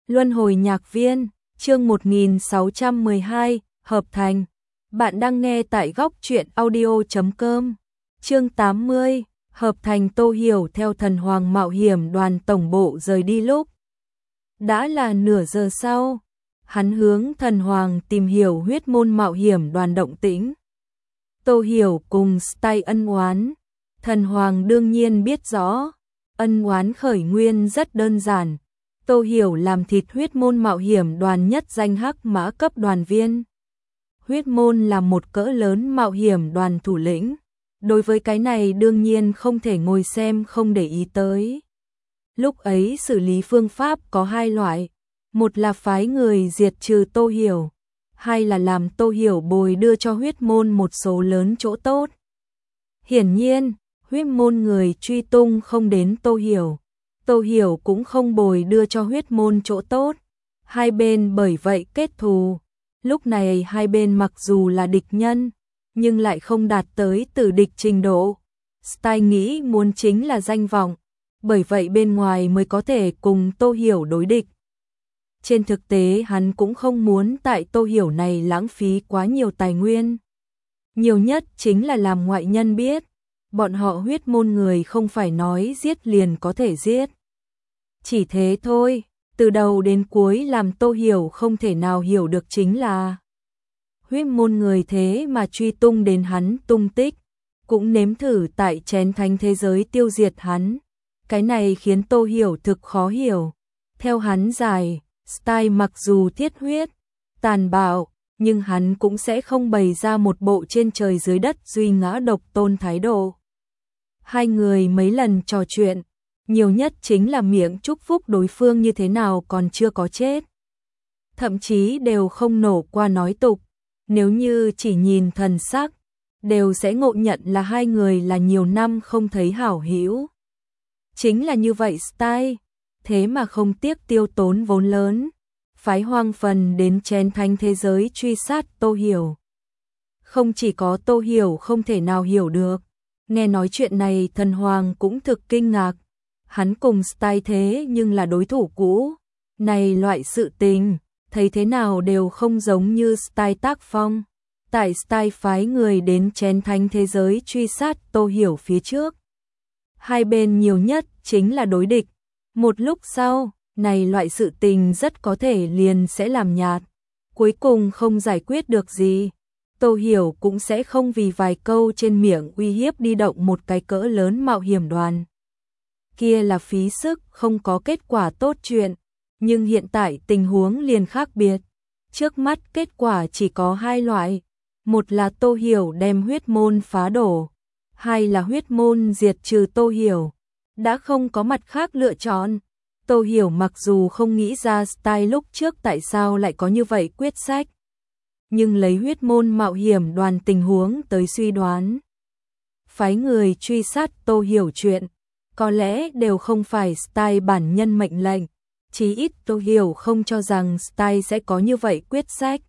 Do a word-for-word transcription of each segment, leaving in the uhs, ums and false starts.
Luân hồi nhạc viên, chương một nghìn sáu trăm mười hai, hợp thành. Bạn đang nghe tại góc truyện audio chấm com. Chương tám mươi, hợp thành. Tô Hiểu theo thần hoàng mạo hiểm đoàn tổng bộ rời đi lúc đã là nửa giờ sau. Hắn hướng thần hoàng tìm hiểu huyết môn mạo hiểm đoàn động tĩnh. Tô Hiểu cùng Style ân oán. Thần hoàng đương nhiên biết rõ, ân oán khởi nguyên rất đơn giản. Tô Hiểu làm thịt huyết môn mạo hiểm đoàn nhất danh hắc mã cấp đoàn viên. Huyết môn là một cỡ lớn mạo hiểm đoàn thủ lĩnh. Đối với cái này đương nhiên không thể ngồi xem không để ý tới. Lúc ấy xử lý phương pháp có hai loại. Một là phái người diệt trừ Tô Hiểu. Hai là làm Tô Hiểu bồi đưa cho huyết môn một số lớn chỗ tốt. Hiển nhiên, huyết môn người truy tung không đến Tô Hiểu. Tô Hiểu cũng không bồi đưa cho huyết môn chỗ tốt. Hai bên bởi vậy kết thù. Lúc này hai bên mặc dù là địch nhân, nhưng lại không đạt tới tử địch trình độ. Style nghĩ muốn chính là danh vọng, bởi vậy bên ngoài mới có thể cùng Tô Hiểu đối địch. Trên thực tế hắn cũng không muốn tại Tô Hiểu này lãng phí quá nhiều tài nguyên. Nhiều nhất chính là làm ngoại nhân biết, bọn họ huyết môn người không phải nói giết liền có thể giết. Chỉ thế thôi, từ đầu đến cuối làm Tô Hiểu không thể nào hiểu được chính là huyết môn người thế mà truy tung đến hắn tung tích, cũng nếm thử tại chén thánh thế giới tiêu diệt hắn. Cái này khiến Tô Hiểu thực khó hiểu. Theo hắn giải, Style mặc dù thiết huyết, tàn bạo, nhưng hắn cũng sẽ không bày ra một bộ trên trời dưới đất duy ngã độc tôn thái độ. Hai người mấy lần trò chuyện, nhiều nhất chính là miệng chúc phúc đối phương như thế nào còn chưa có chết. Thậm chí đều không nổ qua nói tục, nếu như chỉ nhìn thần sắc, đều sẽ ngộ nhận là hai người là nhiều năm không thấy hảo hữu. Chính là như vậy Style, thế mà không tiếc tiêu tốn vốn lớn, phái hoang phần đến chén thánh thế giới truy sát Tô Hiểu. Không chỉ có Tô Hiểu không thể nào hiểu được, nghe nói chuyện này thần hoàng cũng thực kinh ngạc. Hắn cùng Style thế nhưng là đối thủ cũ, này loại sự tình, thấy thế nào đều không giống như Style tác phong. Tại Style phái người đến chén thánh thế giới truy sát Tô Hiểu phía trước, hai bên nhiều nhất chính là đối địch. Một lúc sau, này loại sự tình rất có thể liền sẽ làm nhạt, cuối cùng không giải quyết được gì. Tô Hiểu cũng sẽ không vì vài câu trên miệng uy hiếp đi động một cái cỡ lớn mạo hiểm đoàn. Kia là phí sức, không có kết quả tốt chuyện. Nhưng hiện tại tình huống liền khác biệt. Trước mắt kết quả chỉ có hai loại. Một là Tô Hiểu đem huyết môn phá đổ. Hai là huyết môn diệt trừ Tô Hiểu. Đã không có mặt khác lựa chọn. Tô Hiểu mặc dù không nghĩ ra Style lúc trước tại sao lại có như vậy quyết sách, nhưng lấy huyết môn mạo hiểm đoàn tình huống tới suy đoán, phái người truy sát Tô Hiểu chuyện, có lẽ đều không phải Style bản nhân mệnh lệnh, chí ít Tô Hiểu không cho rằng Style sẽ có như vậy quyết sách.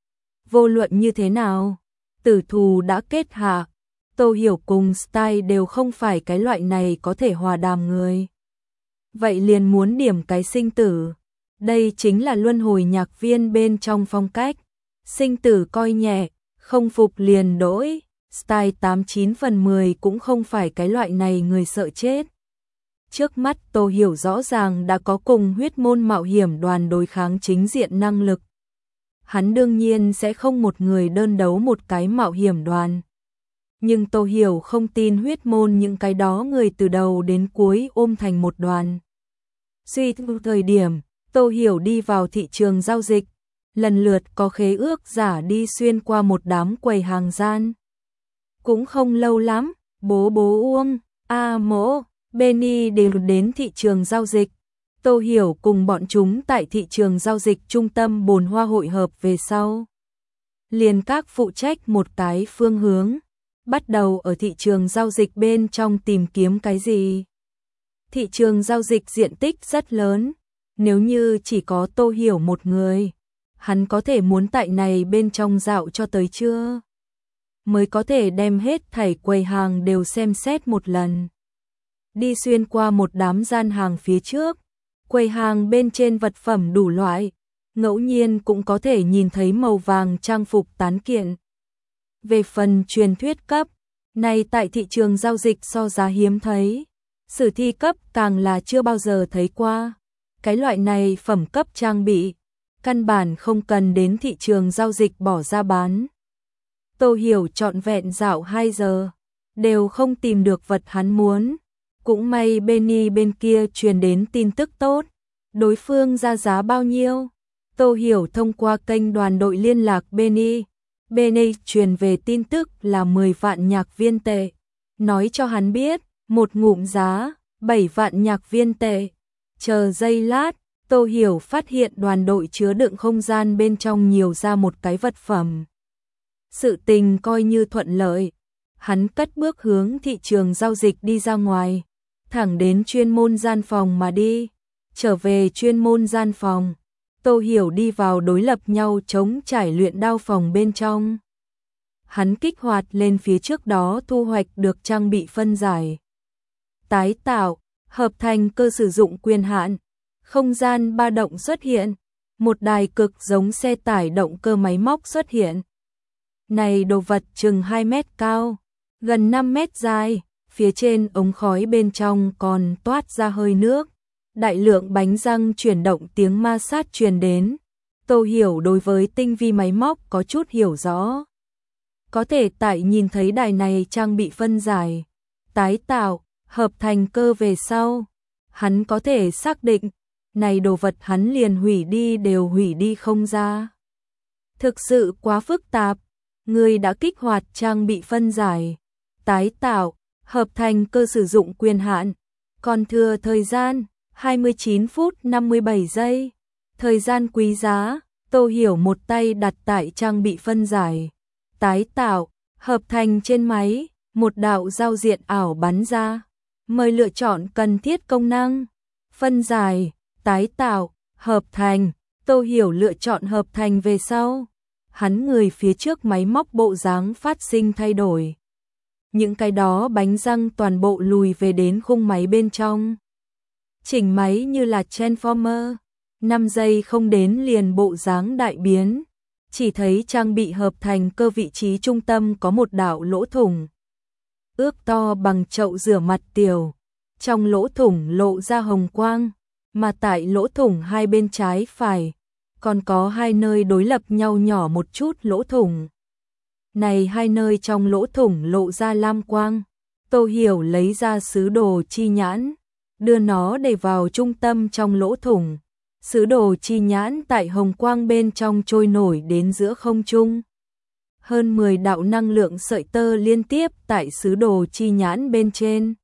Vô luận như thế nào, tử thù đã kết hạ, Tô Hiểu cùng Style đều không phải cái loại này có thể hòa đàm người. Vậy liền muốn điểm cái sinh tử. Đây chính là luân hồi nhạc viên bên trong phong cách. Sinh tử coi nhẹ, không phục liền đỗi. Style tám chín phần mười cũng không phải cái loại này người sợ chết. Trước mắt Tô Hiểu rõ ràng đã có cùng huyết môn mạo hiểm đoàn đối kháng chính diện năng lực. Hắn đương nhiên sẽ không một người đơn đấu một cái mạo hiểm đoàn. Nhưng Tô Hiểu không tin huyết môn những cái đó người từ đầu đến cuối ôm thành một đoàn. Suy tư thời điểm, Tô Hiểu đi vào thị trường giao dịch, lần lượt có khế ước giả đi xuyên qua một đám quầy hàng gian. Cũng không lâu lắm, bố bố Uông, A Mỗ, Benny đều đến thị trường giao dịch. Tô Hiểu cùng bọn chúng tại thị trường giao dịch trung tâm Bồn Hoa hội hợp về sau. Liền các phụ trách một cái phương hướng, bắt đầu ở thị trường giao dịch bên trong tìm kiếm cái gì. Thị trường giao dịch diện tích rất lớn, nếu như chỉ có Tô Hiểu một người, hắn có thể muốn tại này bên trong dạo cho tới trưa, mới có thể đem hết thảy quầy hàng đều xem xét một lần. Đi xuyên qua một đám gian hàng phía trước, Quầy hàng bên trên vật phẩm đủ loại, ngẫu nhiên cũng có thể nhìn thấy màu vàng trang phục tán kiện. Về phần truyền thuyết cấp, này tại thị trường giao dịch so giá hiếm thấy, sử thi cấp càng là chưa bao giờ thấy qua. Cái loại này phẩm cấp trang bị, căn bản không cần đến thị trường giao dịch bỏ ra bán. Tô Hiểu trọn vẹn dạo hai giờ, đều không tìm được vật hắn muốn. Cũng may Benny bên kia truyền đến tin tức tốt, đối phương ra giá bao nhiêu. Tô Hiểu thông qua kênh đoàn đội liên lạc Benny. Benny truyền về tin tức là mười vạn nhạc viên tệ, nói cho hắn biết, một ngụm giá, bảy vạn nhạc viên tệ. Chờ giây lát, Tô Hiểu phát hiện đoàn đội chứa đựng không gian bên trong nhiều ra một cái vật phẩm. Sự tình coi như thuận lợi, hắn cất bước hướng thị trường giao dịch đi ra ngoài, thẳng đến chuyên môn gian phòng mà đi. Trở về chuyên môn gian phòng, Tô Hiểu đi vào đối lập nhau chống trải luyện đao phòng bên trong. Hắn kích hoạt lên phía trước đó thu hoạch được trang bị phân giải. Tái tạo, hợp thành cơ sử dụng quyền hạn, không gian ba động xuất hiện, một đài cực giống xe tải động cơ máy móc xuất hiện. Này đồ vật chừng hai mét cao, gần năm mét dài, phía trên ống khói bên trong còn toát ra hơi nước. Đại lượng bánh răng chuyển động tiếng ma sát truyền đến. Tô Hiểu đối với tinh vi máy móc có chút hiểu rõ. Có thể tại nhìn thấy đài này trang bị phân giải, tái tạo, hợp thành cơ về sau, hắn có thể xác định, này đồ vật hắn liền hủy đi đều hủy đi không ra. Thực sự quá phức tạp, người đã kích hoạt trang bị phân giải, tái tạo, hợp thành cơ sử dụng quyền hạn, còn thừa thời gian hai mươi chín phút năm mươi bảy giây. Thời gian quý giá, Tô Hiểu một tay đặt tại trang bị phân giải, tái tạo, hợp thành trên máy, một đạo giao diện ảo bắn ra. Mời lựa chọn cần thiết công năng, phân giải, tái tạo, hợp thành. Tô Hiểu lựa chọn hợp thành về sau, hắn người phía trước máy móc bộ dáng phát sinh thay đổi. Những cái đó bánh răng toàn bộ lùi về đến khung máy bên trong. Chỉnh máy như là Transformer, năm giây không đến liền bộ dáng đại biến, chỉ thấy trang bị hợp thành cơ vị trí trung tâm có một đạo lỗ thủng. Ước to bằng chậu rửa mặt tiểu, trong lỗ thủng lộ ra hồng quang, mà tại lỗ thủng hai bên trái phải, còn có hai nơi đối lập nhau nhỏ một chút lỗ thủng. Này hai nơi trong lỗ thủng lộ ra lam quang, Tô Hiểu lấy ra sứ đồ chi nhãn, đưa nó để vào trung tâm trong lỗ thủng. Sứ đồ chi nhãn tại hồng quang bên trong trôi nổi đến giữa không trung. Hơn mười đạo năng lượng sợi tơ liên tiếp tại sứ đồ chi nhãn bên trên.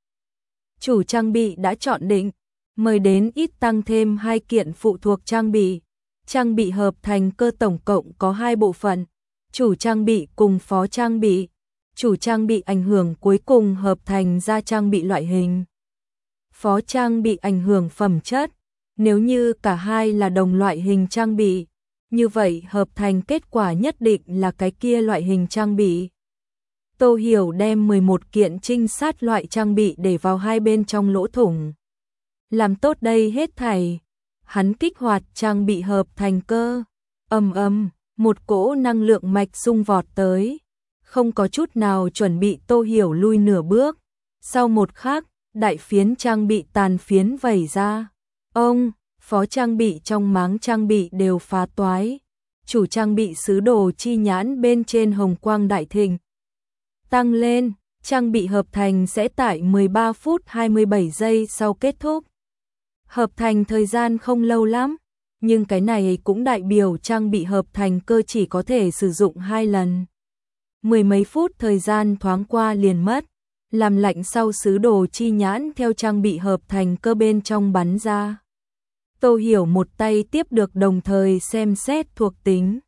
Chủ trang bị đã chọn định, mời đến ít tăng thêm hai kiện phụ thuộc trang bị. Trang bị hợp thành cơ tổng cộng có hai bộ phận, chủ trang bị cùng phó trang bị. Chủ trang bị ảnh hưởng cuối cùng hợp thành ra trang bị loại hình. Phó trang bị ảnh hưởng phẩm chất. Nếu như cả hai là đồng loại hình trang bị, như vậy hợp thành kết quả nhất định là cái kia loại hình trang bị. Tô Hiểu đem mười một kiện trinh sát loại trang bị để vào hai bên trong lỗ thủng. Làm tốt đây hết thảy, hắn kích hoạt trang bị hợp thành cơ. Ầm ầm, một cỗ năng lượng mạch xung vọt tới, không có chút nào chuẩn bị Tô Hiểu lui nửa bước. Sau một khắc, đại phiến trang bị tàn phiến vẩy ra. Ông, phó trang bị trong máng trang bị đều phá toái. Chủ trang bị sứ đồ chi nhãn bên trên hồng quang đại thịnh. Tăng lên, trang bị hợp thành sẽ tại mười ba phút hai mươi bảy giây sau kết thúc. Hợp thành thời gian không lâu lắm, nhưng cái này cũng đại biểu trang bị hợp thành cơ chỉ có thể sử dụng hai lần. Mười mấy phút thời gian thoáng qua liền mất, làm lạnh sau sứ đồ chi nhãn theo trang bị hợp thành cơ bên trong bắn ra. Tô Hiểu một tay tiếp được đồng thời xem xét thuộc tính.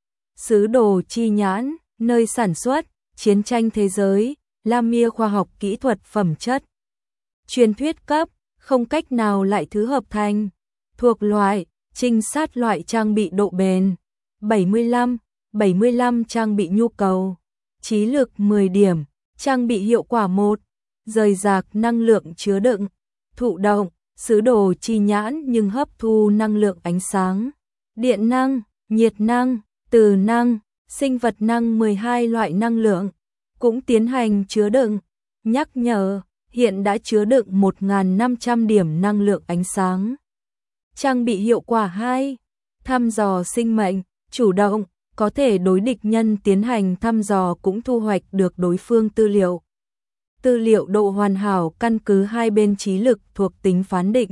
Sứ đồ chi nhãn, nơi sản xuất, chiến tranh thế giới, Lamia khoa học kỹ thuật phẩm chất. Truyền thuyết cấp, không cách nào lại thứ hợp thành. Thuộc loại, trinh sát loại trang bị độ bền. bảy mươi lăm, bảy mươi lăm trang bị nhu cầu. Trí lực mười điểm, trang bị hiệu quả một. Rời rạc năng lượng chứa đựng. Thụ động, sứ đồ chi nhãn nhưng hấp thu năng lượng ánh sáng, điện năng, nhiệt năng, từ năng, sinh vật năng mười hai loại năng lượng, cũng tiến hành chứa đựng, nhắc nhở, hiện đã chứa đựng một nghìn năm trăm điểm năng lượng ánh sáng. Trang bị hiệu quả hai, thăm dò sinh mệnh, chủ động, có thể đối địch nhân tiến hành thăm dò cũng thu hoạch được đối phương tư liệu. Tư liệu độ hoàn hảo căn cứ hai bên trí lực thuộc tính phán định.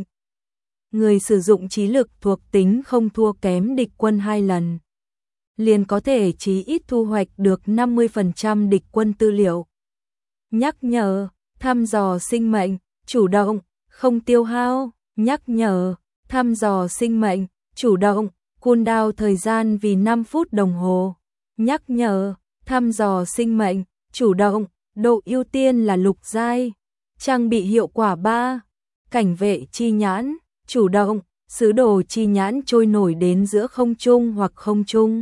Người sử dụng trí lực thuộc tính không thua kém địch quân hai lần, liền có thể chí ít thu hoạch được năm mươi phần trăm địch quân tư liệu. Nhắc nhở, thăm dò sinh mệnh, chủ động, không tiêu hao, nhắc nhở, thăm dò sinh mệnh, chủ động, cooldown thời gian vì năm phút đồng hồ. Nhắc nhở, thăm dò sinh mệnh, chủ động, độ ưu tiên là lục giai. Trang bị hiệu quả ba, cảnh vệ chi nhãn, chủ động, sứ đồ chi nhãn trôi nổi đến giữa không trung hoặc không trung.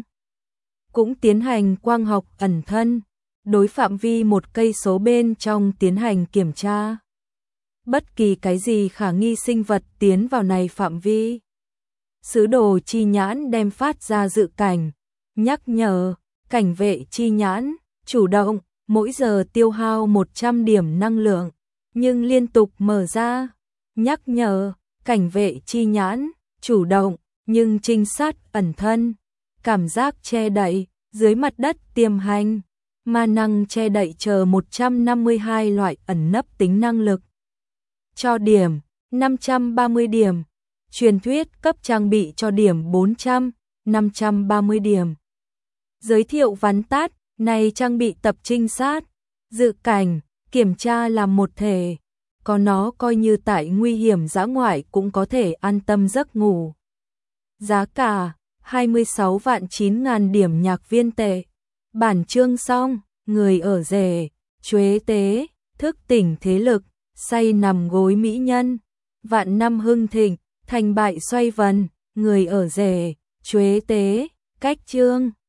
Cũng tiến hành quang học ẩn thân, đối phạm vi một cây số bên trong tiến hành kiểm tra. Bất kỳ cái gì khả nghi sinh vật tiến vào này phạm vi, sứ đồ chi nhãn đem phát ra dự cảnh, nhắc nhở, cảnh vệ chi nhãn, chủ động, mỗi giờ tiêu hao một trăm điểm năng lượng, nhưng liên tục mở ra, nhắc nhở, cảnh vệ chi nhãn, chủ động, nhưng trinh sát ẩn thân, cảm giác che đậy, dưới mặt đất tiềm hành, ma năng che đậy chờ một trăm năm mươi hai loại ẩn nấp tính năng lực. Cho điểm, năm trăm ba mươi điểm. Truyền thuyết cấp trang bị cho điểm bốn trăm, năm trăm ba mươi điểm. Giới thiệu vắn tắt, này trang bị tập trinh sát, dự cảnh, kiểm tra làm một thể, có nó coi như tại nguy hiểm dã ngoại cũng có thể an tâm giấc ngủ. Giá cả, hai mươi sáu vạn chín ngàn điểm nhạc viên tệ. Bản chương xong, người ở rể, chuế tế, thức tỉnh thế lực, say nằm gối mỹ nhân, vạn năm hưng thịnh, thành bại xoay vần, người ở rể, chuế tế, cách chương.